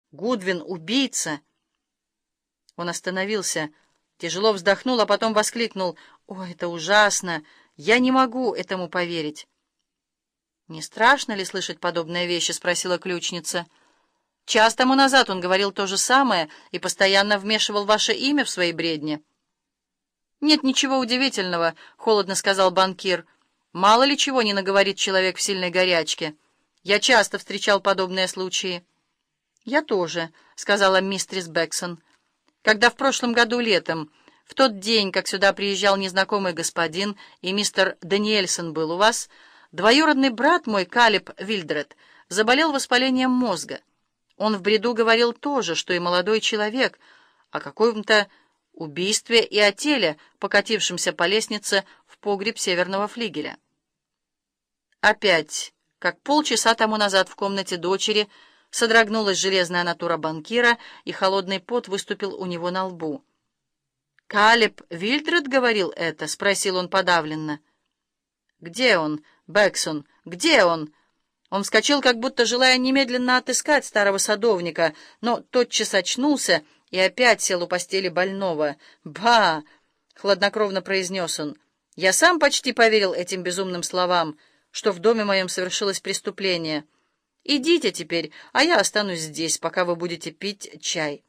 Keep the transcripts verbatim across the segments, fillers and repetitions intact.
Гудвин — убийца. Он остановился, тяжело вздохнул, а потом воскликнул: «О, это ужасно! Я не могу этому поверить!» «Не страшно ли слышать подобные вещи?» — спросила ключница. «Час тому назад он говорил то же самое и постоянно вмешивал ваше имя в свои бредни». «Нет ничего удивительного», — холодно сказал банкир. «Мало ли чего не наговорит человек в сильной горячке. Я часто встречал подобные случаи». «Я тоже», — сказала мистерис Бэксон. «Когда в прошлом году летом, в тот день, как сюда приезжал незнакомый господин, и мистер Даниэльсон был у вас, двоюродный брат мой, Калеб Вильдред, заболел воспалением мозга. Он в бреду говорил то же, что и молодой человек, о каком-то убийстве и о теле, покатившемся по лестнице в погреб северного флигеля». Опять, как полчаса тому назад в комнате дочери, содрогнулась железная натура банкира, и холодный пот выступил у него на лбу. «Калеб Вильдред говорил это?» — спросил он подавленно. «Где он, Бэксон? Где он?» Он вскочил, как будто желая немедленно отыскать старого садовника, но тотчас очнулся и опять сел у постели больного. «Ба!» — хладнокровно произнес он. «Я сам почти поверил этим безумным словам, что в доме моем совершилось преступление. Идите теперь, а я останусь здесь, пока вы будете пить чай».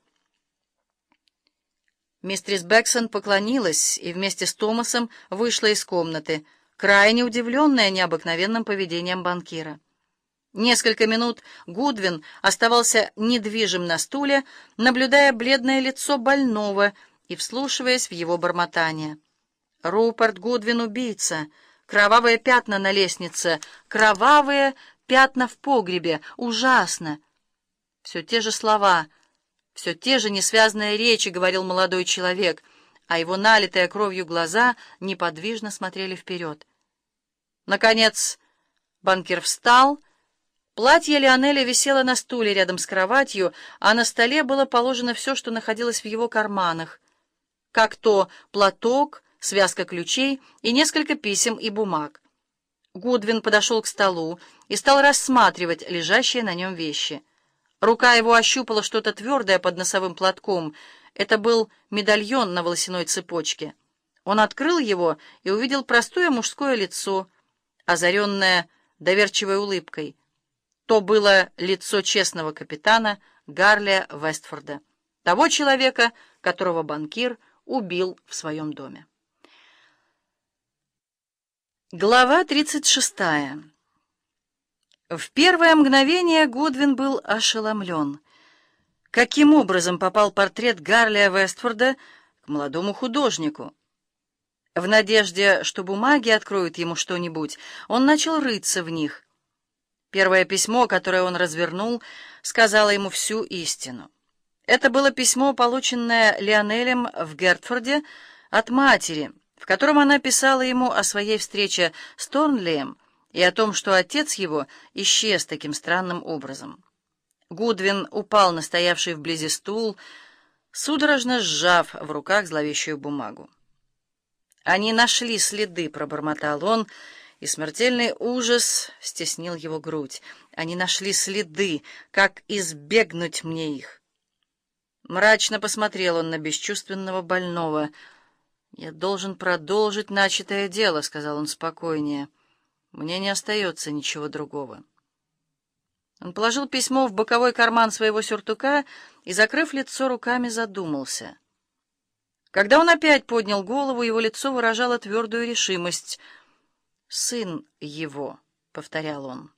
Мистерис Бэксон поклонилась и вместе с Томасом вышла из комнаты, крайне удивленная необыкновенным поведением банкира. Несколько минут Гудвин оставался недвижим на стуле, наблюдая бледное лицо больного и вслушиваясь в его бормотание. «Руперт Гудвин — убийца! Кровавые пятна на лестнице! Кровавые пятна в погребе! Ужасно!» Все те же слова, все те же несвязные речи говорил молодой человек, а его налитые кровью глаза неподвижно смотрели вперед. Наконец банкир встал. Платье Лионеля висело на стуле рядом с кроватью, а на столе было положено все, что находилось в его карманах, как то платок, связка ключей и несколько писем и бумаг. Гудвин подошел к столу и стал рассматривать лежащие на нем вещи. Рука его ощупала что-то твердое под носовым платком. Это был медальон на волосяной цепочке. Он открыл его и увидел простое мужское лицо, озаренное доверчивой улыбкой. То было лицо честного капитана Гарлия Вестфорда, того человека, которого банкир убил в своем доме. Глава тридцать шестая. В первое мгновение Гудвин был ошеломлен. Каким образом попал портрет Гарлия Вестфорда к молодому художнику? В надежде, что бумаги откроют ему что-нибудь, он начал рыться в них. Первое письмо, которое он развернул, сказало ему всю истину. Это было письмо, полученное Лионелем в Гертфорде от матери, в котором она писала ему о своей встрече с Торнлием и о том, что отец его исчез таким странным образом. Гудвин упал на стоявший вблизи стул, судорожно сжав в руках зловещую бумагу. «Они нашли следы», — пробормотал он, и смертельный ужас стеснил его грудь. «Они нашли следы. Как избегнуть мне их?» Мрачно посмотрел он на бесчувственного больного. «Я должен продолжить начатое дело», — сказал он спокойнее. «Мне не остается ничего другого». Он положил письмо в боковой карман своего сюртука и, закрыв лицо руками, задумался. Когда он опять поднял голову, его лицо выражало твердую решимость. «Сын его», — повторял он.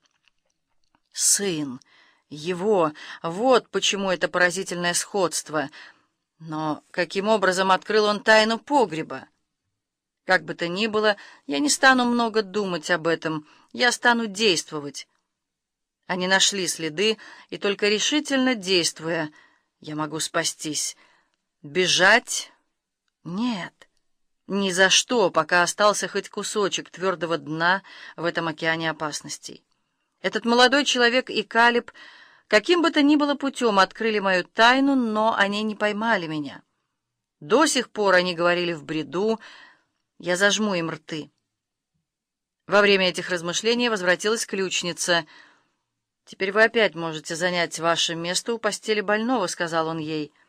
«Сын его! Вот почему это поразительное сходство. Но каким образом открыл он тайну погреба? Как бы то ни было, я не стану много думать об этом, я стану действовать». Они нашли следы, и только решительно действуя, я могу спастись. Бежать? Нет, ни за что, пока остался хоть кусочек твердого дна в этом океане опасностей. Этот молодой человек и Калеб каким бы то ни было путем открыли мою тайну, но они не поймали меня. До сих пор они говорили в бреду, я зажму им рты. Во время этих размышлений возвратилась ключница. «Теперь вы опять можете занять ваше место у постели больного», — сказал он ей.